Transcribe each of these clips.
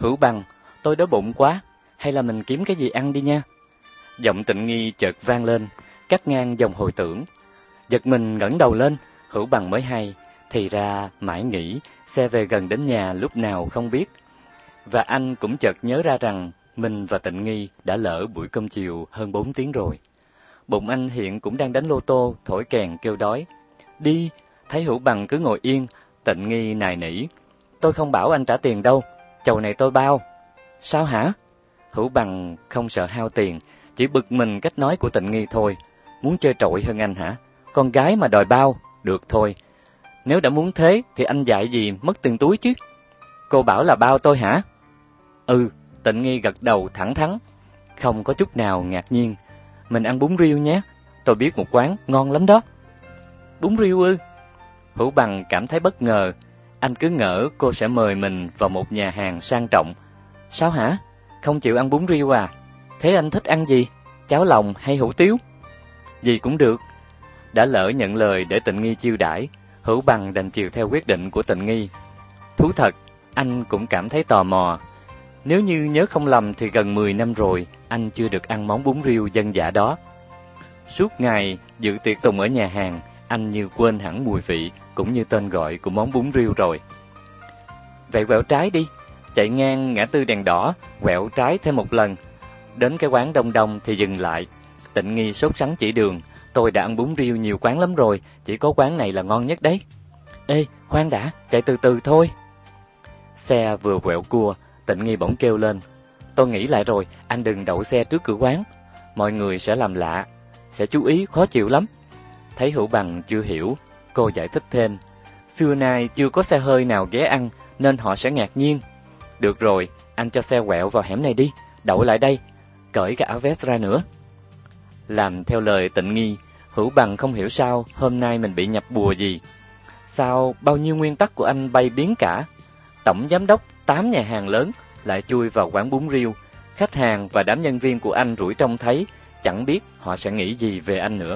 Hữu Bằng, tôi đói bụng quá, hay là mình kiếm cái gì ăn đi nha. Giọng Tịnh Nghi chợt vang lên, cắt ngang dòng hồi tưởng. Giật mình ngẩng đầu lên, Hữu Bằng mới hay, thì ra mãi nghĩ xe về gần đến nhà lúc nào không biết. Và anh cũng chợt nhớ ra rằng mình và Tịnh Nghi đã lỡ buổi cơm chiều hơn 4 tiếng rồi. Bụng anh hiện cũng đang đánh lô tô, thổi kèn kêu đói. Đi, thấy Hữu Bằng cứ ngồi yên, Tịnh Nghi nài nỉ. Tôi không bảo anh trả tiền đâu, chầu này tôi bao. Sao hả? Hữu Bằng không sợ hao tiền, chỉ bực mình cách nói của Tịnh Nghi thôi. Muốn chơi trội hơn anh hả? Con gái mà đòi bao, được thôi. Nếu đã muốn thế thì anh dạy gì mất tiền túi chứ. Cô bảo là bao tôi hả? Ừ, Tịnh Nghi gật đầu thẳng thắn, không có chút nào ngạc nhiên. Mình ăn bún riêu nhé, tôi biết một quán ngon lắm đó. Bún riêu ư? Hữu Bằng cảm thấy bất ngờ, anh cứ ngỡ cô sẽ mời mình vào một nhà hàng sang trọng. Sao hả? Không chịu ăn bún riêu à? Thế anh thích ăn gì? Cháo lòng hay hủ tiếu? Gì cũng được. Đã lỡ nhận lời để Tịnh Nghi chiêu đãi, Hữu Bằng đành chiều theo quyết định của Tịnh Nghi. Thú thật, anh cũng cảm thấy tò mò. Nếu như nhớ không lầm thì gần 10 năm rồi anh chưa được ăn món bún riêu dân dã đó. Suốt ngày dự tiệc tùng ở nhà hàng, anh như quên hẳn mùi vị cũng như tên gọi của món bún riêu rồi. Vậy quẹo trái đi, chạy ngang ngã tư đèn đỏ, quẹo trái thêm một lần. Đến cái quán đông đông thì dừng lại. Tịnh Nghi sốt sắng chỉ đường. Tôi đã ăn bún riêu nhiều quán lắm rồi, chỉ có quán này là ngon nhất đấy. Ê, khoan đã, chạy từ từ thôi. Xe vừa quẹo cua, Tịnh Nghi bỗng kêu lên. Tôi nghĩ lại rồi, anh đừng đậu xe trước cửa quán. Mọi người sẽ làm lạ, sẽ chú ý khó chịu lắm. Thấy Hữu Bằng chưa hiểu, cô giải thích thêm. Xưa nay chưa có xe hơi nào ghé ăn, nên họ sẽ ngạc nhiên. Được rồi, anh cho xe quẹo vào hẻm này đi, đậu lại đây, cởi cái áo vest ra nữa. Làm theo lời Tịnh Nghi, Hữu Bằng không hiểu sao hôm nay mình bị nhập bùa gì. Sao bao nhiêu nguyên tắc của anh bay biến cả. Tổng giám đốc 8 nhà hàng lớn lại chui vào quán bún riêu. Khách hàng và đám nhân viên của anh rủi trông thấy, chẳng biết họ sẽ nghĩ gì về anh nữa.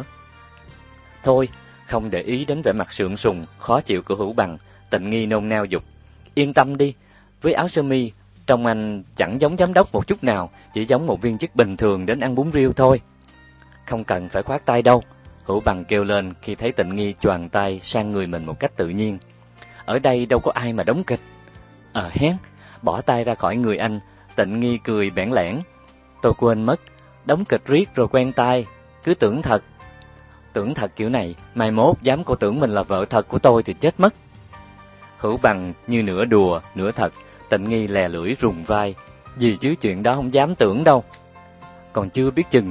Thôi, không để ý đến vẻ mặt sượng sùng, khó chịu của Hữu Bằng, Tịnh Nghi nôn nao dục. Yên tâm đi, với áo sơ mi, trông anh chẳng giống giám đốc một chút nào, chỉ giống một viên chức bình thường đến ăn bún riêu thôi. Không cần phải khoát tay đâu, Hữu Bằng kêu lên khi thấy Tịnh Nghi choàng tay sang người mình một cách tự nhiên. Ở đây đâu có ai mà đóng kịch. Hén, bỏ tay ra khỏi người anh, Tịnh Nghi cười bẽn lẽn. Tôi quên mất, đóng kịch riết rồi quen tay, cứ tưởng thật. Tưởng thật kiểu này, mai mốt dám cô tưởng mình là vợ thật của tôi thì chết mất. Hữu Bằng như nửa đùa, nửa thật, Tịnh Nghi lè lưỡi rùng vai. Gì chứ chuyện đó không dám tưởng đâu. Còn chưa biết chừng.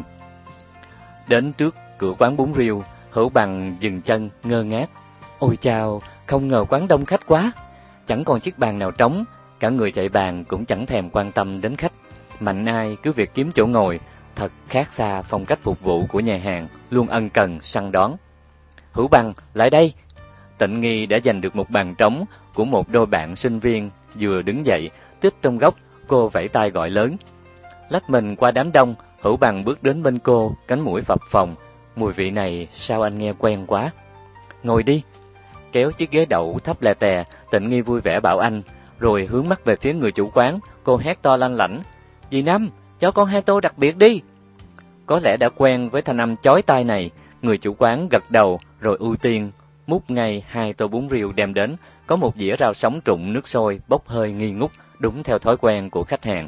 Đến trước cửa quán bún riêu, Hữu Bằng dừng chân ngơ ngác. Ôi chao, không ngờ quán đông khách quá. Chẳng còn chiếc bàn nào trống, cả người chạy bàn cũng chẳng thèm quan tâm đến khách. Mạnh ai cứ việc kiếm chỗ ngồi, thật khác xa phong cách phục vụ của nhà hàng, luôn ân cần săn đón. Hữu Bằng, lại đây. Tịnh Nghi đã giành được một bàn trống của một đôi bạn sinh viên, vừa đứng dậy, tích trong góc, cô vẫy tay gọi lớn. Lách mình qua đám đông, Hữu Bằng bước đến bên cô, cánh mũi phập phồng. Mùi vị này sao anh nghe quen quá. Ngồi đi. Kéo chiếc ghế đậu thấp lè tè, Tịnh Nghi vui vẻ bảo anh, rồi hướng mắt về phía người chủ quán, cô hét to lanh lảnh. Dì Năm, cho con 2 tô đặc biệt đi. Có lẽ đã quen với thanh âm chói tai này, người chủ quán gật đầu rồi ưu tiên múc ngay 2 tô bún riêu đem đến, có một dĩa rau sống trụng nước sôi bốc hơi nghi ngút, đúng theo thói quen của khách hàng.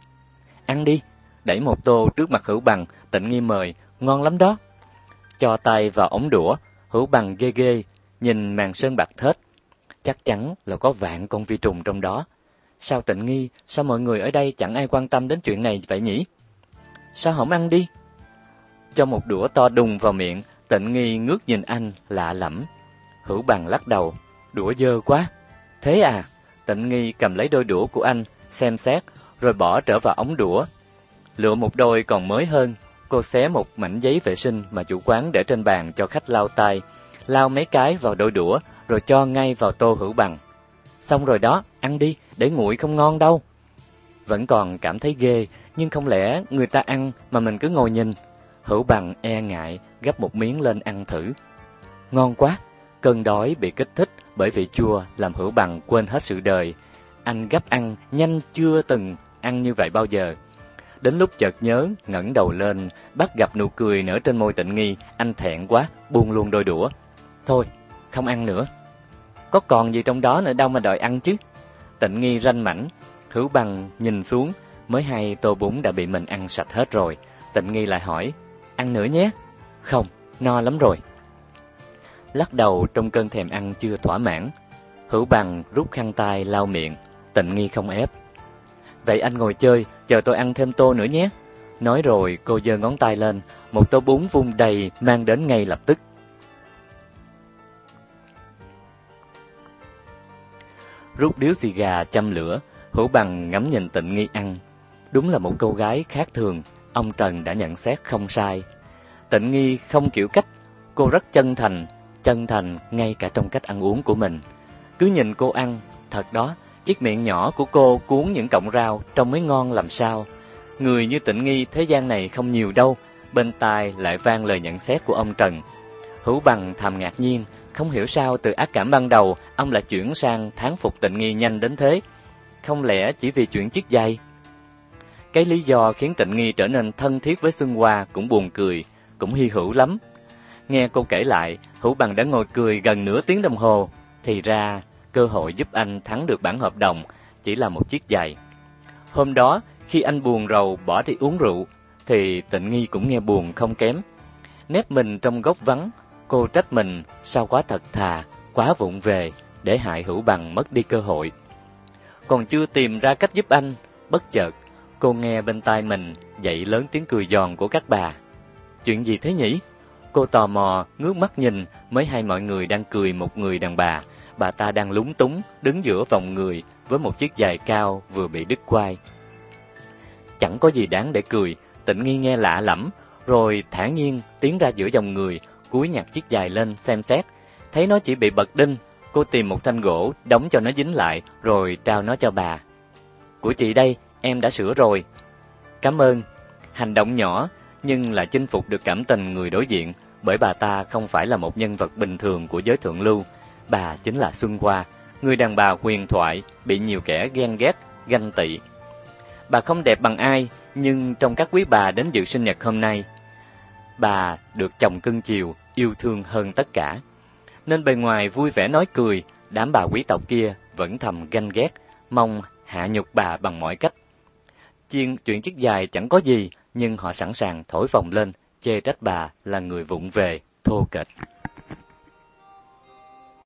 Ăn đi, đẩy một tô trước mặt Hữu Bằng, Tịnh Nghi mời, ngon lắm đó. Cho tay vào ống đũa, Hữu Bằng ghê ghê, nhìn màn sơn bạc thết. Chắc chắn là có vạn con vi trùng trong đó. Sao Tịnh Nghi, sao mọi người ở đây chẳng ai quan tâm đến chuyện này vậy nhỉ? Sao không ăn đi? Cho một đũa to đùng vào miệng, Tịnh Nghi ngước nhìn anh lạ lẫm. Hữu Bằng lắc đầu, đũa dơ quá. Thế à? Tịnh Nghi cầm lấy đôi đũa của anh, xem xét, rồi bỏ trở vào ống đũa. Lựa một đôi còn mới hơn, cô xé một mảnh giấy vệ sinh mà chủ quán để trên bàn cho khách lau tay, lau mấy cái vào đôi đũa, rồi cho ngay vào tô Hữu Bằng. Xong rồi đó, ăn đi, để nguội không ngon đâu. Vẫn còn cảm thấy ghê, nhưng không lẽ người ta ăn mà mình cứ ngồi nhìn. Hữu Bằng e ngại, gắp một miếng lên ăn thử. Ngon quá, cơn đói bị kích thích bởi vị chua làm Hữu Bằng quên hết sự đời. anh gấp ăn nhanh chưa từng ăn như vậy bao giờ. Đến lúc chợt nhớ, ngẩng đầu lên, bắt gặp nụ cười nở trên môi Tịnh Nghi, anh thẹn quá, buông luôn đôi đũa. Thôi, không ăn nữa. Có còn gì trong đó nữa đâu mà đòi ăn chứ. Tịnh Nghi ranh mảnh, Hữu Bằng nhìn xuống, mới hay tô bún đã bị mình ăn sạch hết rồi. Tịnh Nghi lại hỏi, ăn nữa nhé. Không, no lắm rồi. Lắc đầu trong cơn thèm ăn chưa thỏa mãn. Hữu Bằng rút khăn tay lau miệng. Tịnh Nghi không ép. Vậy anh ngồi chơi, chờ tôi ăn thêm tô nữa nhé. Nói rồi cô giơ ngón tay lên, một tô bún vung đầy mang đến ngay lập tức. Rút điếu xì gà châm lửa, Hữu Bằng ngắm nhìn Tịnh Nghi ăn. Đúng là một cô gái khác thường, ông Trần đã nhận xét không sai. Tịnh Nghi không kiểu cách, cô rất chân thành ngay cả trong cách ăn uống của mình. Cứ nhìn cô ăn, thật đó, chiếc miệng nhỏ của cô cuốn những cọng rau trông mới ngon làm sao. Người như Tịnh Nghi thế gian này không nhiều đâu. Bên tai lại vang lời nhận xét của ông Trần. Hữu Bằng thầm ngạc nhiên, không hiểu sao từ ác cảm ban đầu ông lại chuyển sang thán phục Tịnh Nghi nhanh đến thế. Không lẽ chỉ vì chuyện chiếc giày? Cái lý do khiến Tịnh Nghi trở nên thân thiết với Xuân Hoa cũng buồn cười, cũng hy hữu lắm. Nghe cô kể lại, Hữu Bằng đã ngồi cười gần nửa tiếng đồng hồ. Thì ra, cơ hội giúp anh thắng được bản hợp đồng chỉ là một chiếc giày. Hôm đó, khi anh buồn rầu bỏ đi uống rượu, thì Tịnh Nghi cũng nghe buồn không kém. Nép mình trong góc vắng, cô trách mình sao quá thật thà, quá vụng về, để hại Hữu Bằng mất đi cơ hội. Còn chưa tìm ra cách giúp anh, bất chợt, cô nghe bên tai mình dậy lớn tiếng cười giòn của các bà. Chuyện gì thế nhỉ? Cô tò mò, ngước mắt nhìn, mới hay mọi người đang cười một người đàn bà ta đang lúng túng, đứng giữa vòng người, với một chiếc giày cao vừa bị đứt quai. Chẳng có gì đáng để cười, Tịnh Nghi nghe lạ lẫm, rồi thản nhiên tiến ra giữa dòng người, cúi nhặt chiếc giày lên xem xét, thấy nó chỉ bị bật đinh, cô tìm một thanh gỗ, đóng cho nó dính lại, rồi trao nó cho bà. Của chị đây, em đã sửa rồi. Cảm ơn. Hành động nhỏ, nhưng lại chinh phục được cảm tình người đối diện, bởi bà ta không phải là một nhân vật bình thường của giới thượng lưu. Bà chính là Xuân Hoa, người đàn bà huyền thoại, bị nhiều kẻ ghen ghét, ganh tị. Bà không đẹp bằng ai, nhưng trong các quý bà đến dự sinh nhật hôm nay, bà được chồng cưng chiều, yêu thương hơn tất cả. Nên bề ngoài vui vẻ nói cười, đám bà quý tộc kia vẫn thầm ganh ghét, mong hạ nhục bà bằng mọi cách. Chuyện chiếc giày chẳng có gì, nhưng họ sẵn sàng thổi phồng lên, chê trách bà là người vụng về, thô kệch.